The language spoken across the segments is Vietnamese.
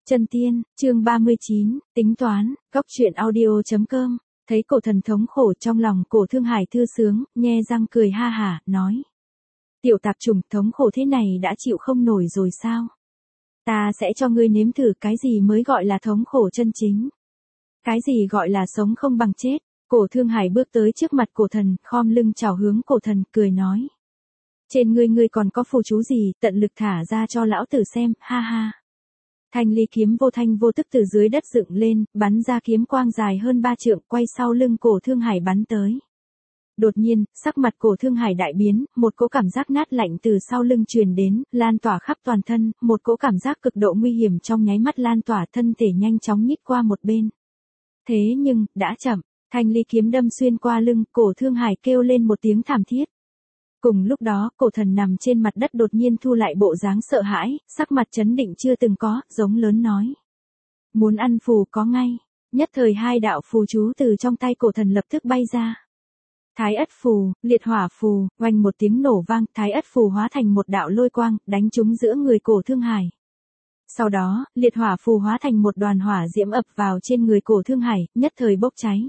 Chân tiên, chương 39, tính toán, góc truyện audio.com, thấy cổ thần thống khổ trong lòng cổ Thương Hải thư sướng, nhe răng cười ha hả, nói. Tiểu tạp trùng, thống khổ thế này đã chịu không nổi rồi sao? Ta sẽ cho ngươi nếm thử cái gì mới gọi là thống khổ chân chính. Cái gì gọi là sống không bằng chết. Cổ Thương Hải bước tới trước mặt cổ thần, khom lưng chào hướng cổ thần, cười nói. Trên ngươi còn có phù chú gì, tận lực thả ra cho lão tử xem, ha ha. Thanh ly kiếm vô thanh vô tức từ dưới đất dựng lên, bắn ra kiếm quang dài hơn 3 trượng, quay sau lưng cổ Thương Hải bắn tới. Đột nhiên, sắc mặt cổ Thương Hải đại biến, một cỗ cảm giác nát lạnh từ sau lưng truyền đến, lan tỏa khắp toàn thân, một cỗ cảm giác cực độ nguy hiểm trong nháy mắt lan tỏa, thân thể nhanh chóng nhích qua một bên. Thế nhưng, đã chậm, thanh ly kiếm đâm xuyên qua lưng, cổ Thương Hải kêu lên một tiếng thảm thiết. Cùng lúc đó, cổ thần nằm trên mặt đất đột nhiên thu lại bộ dáng sợ hãi, sắc mặt chấn định chưa từng có, giống lớn nói. Muốn ăn phù có ngay. Nhất thời hai đạo phù chú từ trong tay cổ thần lập tức bay ra. Thái ất phù, liệt hỏa phù, oanh một tiếng nổ vang, thái ất phù hóa thành một đạo lôi quang, đánh trúng giữa người cổ Thương Hải. Sau đó, liệt hỏa phù hóa thành một đoàn hỏa diễm ập vào trên người cổ Thương Hải, nhất thời bốc cháy.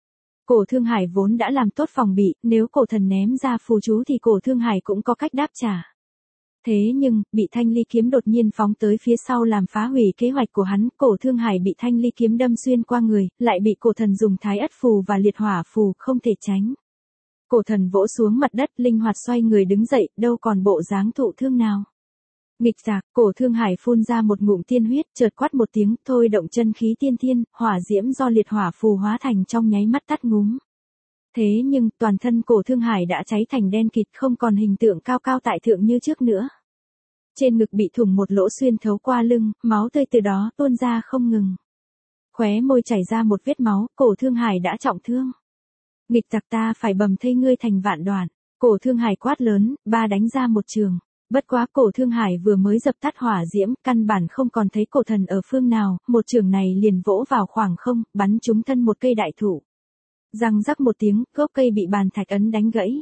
Cổ Thương Hải vốn đã làm tốt phòng bị, nếu cổ thần ném ra phù chú thì cổ Thương Hải cũng có cách đáp trả. Thế nhưng, bị thanh ly kiếm đột nhiên phóng tới phía sau làm phá hủy kế hoạch của hắn, cổ Thương Hải bị thanh ly kiếm đâm xuyên qua người, lại bị cổ thần dùng thái ất phù và liệt hỏa phù không thể tránh. Cổ thần vỗ xuống mặt đất, linh hoạt xoay người đứng dậy, đâu còn bộ dáng thụ thương nào. Nghịch giặc, cổ Thương Hải phun ra một ngụm tiên huyết, chợt quát một tiếng, thôi động chân khí tiên thiên, hỏa diễm do liệt hỏa phù hóa thành trong nháy mắt tắt ngúm. Thế nhưng, toàn thân cổ Thương Hải đã cháy thành đen kịt, không còn hình tượng cao cao tại thượng như trước nữa. Trên ngực bị thủng một lỗ xuyên thấu qua lưng, máu tươi từ đó tuôn ra không ngừng. Khóe môi chảy ra một vết máu, cổ Thương Hải đã trọng thương. Nghịch giặc, ta phải bầm thây ngươi thành vạn đoạn. Cổ Thương Hải quát lớn, ba đánh ra một trường. Bất quá cổ Thương Hải vừa mới dập tắt hỏa diễm, căn bản không còn thấy cổ thần ở phương nào, một trường này liền vỗ vào khoảng không, bắn trúng thân một cây đại thụ. Răng rắc một tiếng, gốc cây bị bàn thạch ấn đánh gãy.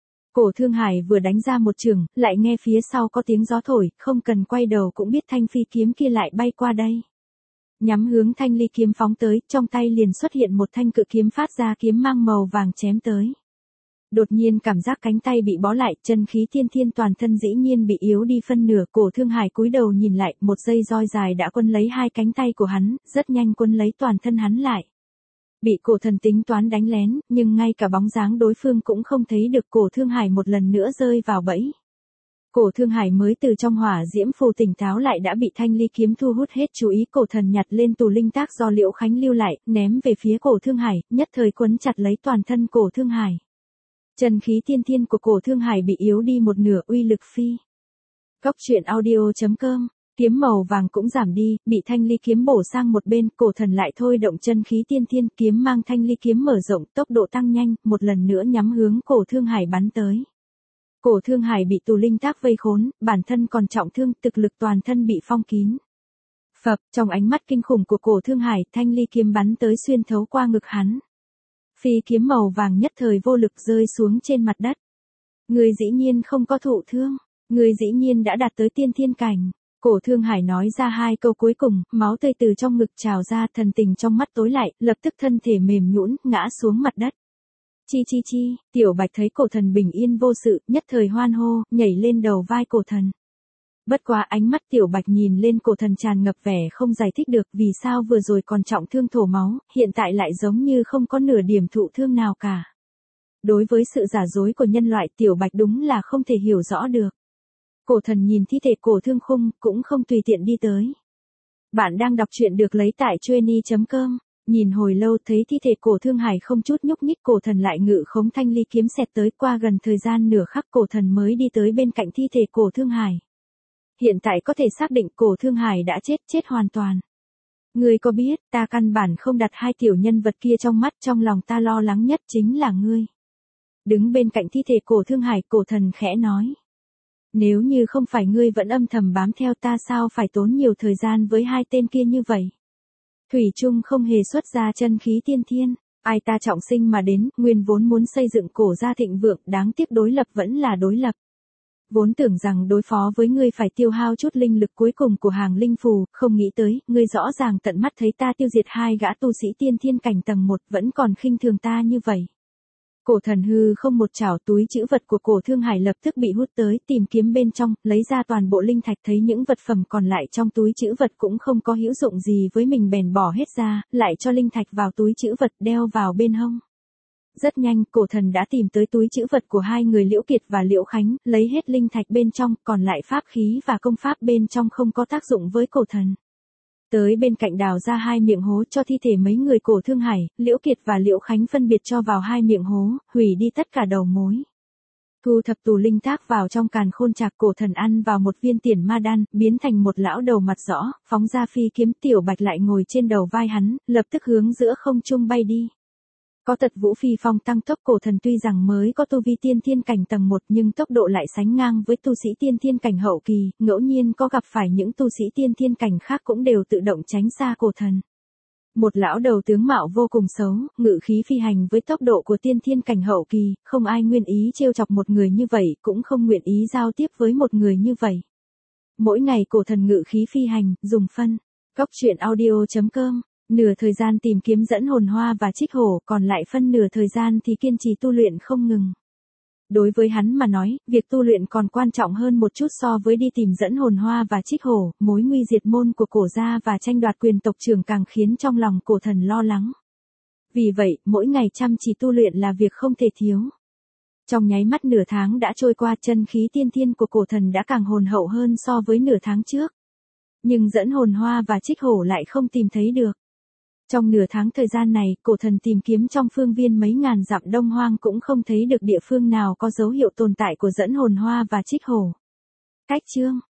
Cổ Thương Hải vừa đánh ra một trường, lại nghe phía sau có tiếng gió thổi, không cần quay đầu cũng biết thanh phi kiếm kia lại bay qua đây. Nhắm hướng thanh ly kiếm phóng tới, trong tay liền xuất hiện một thanh cự kiếm phát ra kiếm mang màu vàng chém tới. Đột nhiên cảm giác cánh tay bị bó lại, chân khí tiên thiên toàn thân dĩ nhiên bị yếu đi phân nửa, cổ Thương Hải cúi đầu nhìn lại, một dây roi dài đã quấn lấy hai cánh tay của hắn, rất nhanh quấn lấy toàn thân hắn lại. Bị cổ thần tính toán đánh lén, nhưng ngay cả bóng dáng đối phương cũng không thấy được, cổ Thương Hải một lần nữa rơi vào bẫy. Cổ Thương Hải mới từ trong hỏa diễm phù tỉnh táo lại đã bị thanh ly kiếm thu hút hết chú ý, cổ thần nhặt lên tù linh tác do Liễu Khánh lưu lại, ném về phía cổ Thương Hải, nhất thời quấn chặt lấy toàn thân cổ Thương Hải. Chân khí tiên thiên của cổ Thương Hải bị yếu đi một nửa, uy lực phi. Góc truyện audio.com, kiếm màu vàng cũng giảm đi, bị thanh ly kiếm bổ sang một bên, cổ thần lại thôi động chân khí tiên thiên, kiếm mang thanh ly kiếm mở rộng, tốc độ tăng nhanh, một lần nữa nhắm hướng cổ Thương Hải bắn tới. Cổ Thương Hải bị tù linh tác vây khốn, bản thân còn trọng thương, thực lực toàn thân bị phong kín. Phập, trong ánh mắt kinh khủng của cổ Thương Hải, thanh ly kiếm bắn tới xuyên thấu qua ngực hắn. Phi kiếm màu vàng nhất thời vô lực rơi xuống trên mặt đất. Người dĩ nhiên không có thụ thương, người dĩ nhiên đã đạt tới tiên thiên cảnh. Cổ Thương Hải nói ra hai câu cuối cùng, máu tươi từ trong ngực trào ra, thần tình trong mắt tối lại, lập tức thân thể mềm nhũn, ngã xuống mặt đất. Chi, Tiểu Bạch thấy cổ thần bình yên vô sự, nhất thời hoan hô, nhảy lên đầu vai cổ thần. Bất quá ánh mắt Tiểu Bạch nhìn lên cổ thần tràn ngập vẻ không giải thích được, vì sao vừa rồi còn trọng thương thổ máu, hiện tại lại giống như không có nửa điểm thụ thương nào cả. Đối với sự giả dối của nhân loại, Tiểu Bạch đúng là không thể hiểu rõ được. Cổ thần nhìn thi thể cổ Thương Khung, cũng không tùy tiện đi tới. Bạn đang đọc truyện được lấy tại Chueny.com. Nhìn hồi lâu thấy thi thể cổ Thương Hải không chút nhúc nhích, cổ thần lại ngự khống thanh ly kiếm xẹt tới, qua gần thời gian nửa khắc cổ thần mới đi tới bên cạnh thi thể cổ Thương Hải. Hiện tại có thể xác định cổ Thương Hải đã chết hoàn toàn. Ngươi có biết, ta căn bản không đặt hai tiểu nhân vật kia trong mắt, trong lòng ta lo lắng nhất chính là ngươi. Đứng bên cạnh thi thể cổ Thương Hải, cổ thần khẽ nói. Nếu như không phải ngươi vẫn âm thầm bám theo ta, sao phải tốn nhiều thời gian với hai tên kia như vậy? Thủy Trung không hề xuất ra chân khí tiên thiên, ai ta trọng sinh mà đến, nguyên vốn muốn xây dựng cổ gia thịnh vượng, đáng tiếc đối lập vẫn là đối lập. Vốn tưởng rằng đối phó với ngươi phải tiêu hao chút linh lực cuối cùng của hàng linh phù, không nghĩ tới, ngươi rõ ràng tận mắt thấy ta tiêu diệt 2 gã tu sĩ tiên thiên cảnh tầng 1 vẫn còn khinh thường ta như vậy. Cổ thần hư không một chảo túi trữ vật của Cổ Thương Hải lập tức bị hút tới, tìm kiếm bên trong, lấy ra toàn bộ linh thạch, thấy những vật phẩm còn lại trong túi trữ vật cũng không có hữu dụng gì với mình bèn bỏ hết ra, lại cho linh thạch vào túi trữ vật đeo vào bên hông. Rất nhanh, cổ thần đã tìm tới túi trữ vật của 2 người Liễu Kiệt và Liễu Khánh, lấy hết linh thạch bên trong, còn lại pháp khí và công pháp bên trong không có tác dụng với cổ thần. Tới bên cạnh đào ra 2 miệng hố cho thi thể mấy người Cổ Thương Hải, Liễu Kiệt và Liễu Khánh phân biệt cho vào 2 miệng hố, hủy đi tất cả đầu mối. Thu thập tù linh thác vào trong càn khôn trạc, cổ thần ăn vào một viên tiền ma đan, biến thành một lão đầu mặt rõ, phóng ra phi kiếm, Tiểu Bạch lại ngồi trên đầu vai hắn, lập tức hướng giữa không trung bay đi. Có tật vũ phi phong tăng tốc, cổ thần tuy rằng mới có tu vi tiên thiên cảnh tầng 1 nhưng tốc độ lại sánh ngang với tu sĩ tiên thiên cảnh hậu kỳ, ngẫu nhiên có gặp phải những tu sĩ tiên thiên cảnh khác cũng đều tự động tránh xa cổ thần. Một lão đầu tướng mạo vô cùng xấu, ngự khí phi hành với tốc độ của tiên thiên cảnh hậu kỳ, không ai nguyện ý trêu chọc một người như vậy, cũng không nguyện ý giao tiếp với một người như vậy. Mỗi ngày cổ thần ngự khí phi hành, dùng phân. Góc truyện audio.com. Nửa thời gian tìm kiếm dẫn hồn hoa và trích hổ, còn lại phân nửa thời gian thì kiên trì tu luyện không ngừng. Đối với hắn mà nói, việc tu luyện còn quan trọng hơn một chút so với đi tìm dẫn hồn hoa và trích hổ, mối nguy diệt môn của cổ gia và tranh đoạt quyền tộc trưởng càng khiến trong lòng cổ thần lo lắng. Vì vậy, mỗi ngày chăm chỉ tu luyện là việc không thể thiếu. Trong nháy mắt nửa tháng đã trôi qua, chân khí tiên thiên của cổ thần đã càng hồn hậu hơn so với nửa tháng trước. Nhưng dẫn hồn hoa và trích hổ lại không tìm thấy được. Trong nửa tháng thời gian này, cổ thần tìm kiếm trong phương viên mấy ngàn dặm Đông Hoang cũng không thấy được địa phương nào có dấu hiệu tồn tại của dẫn hồn hoa và trích hổ. Cách chương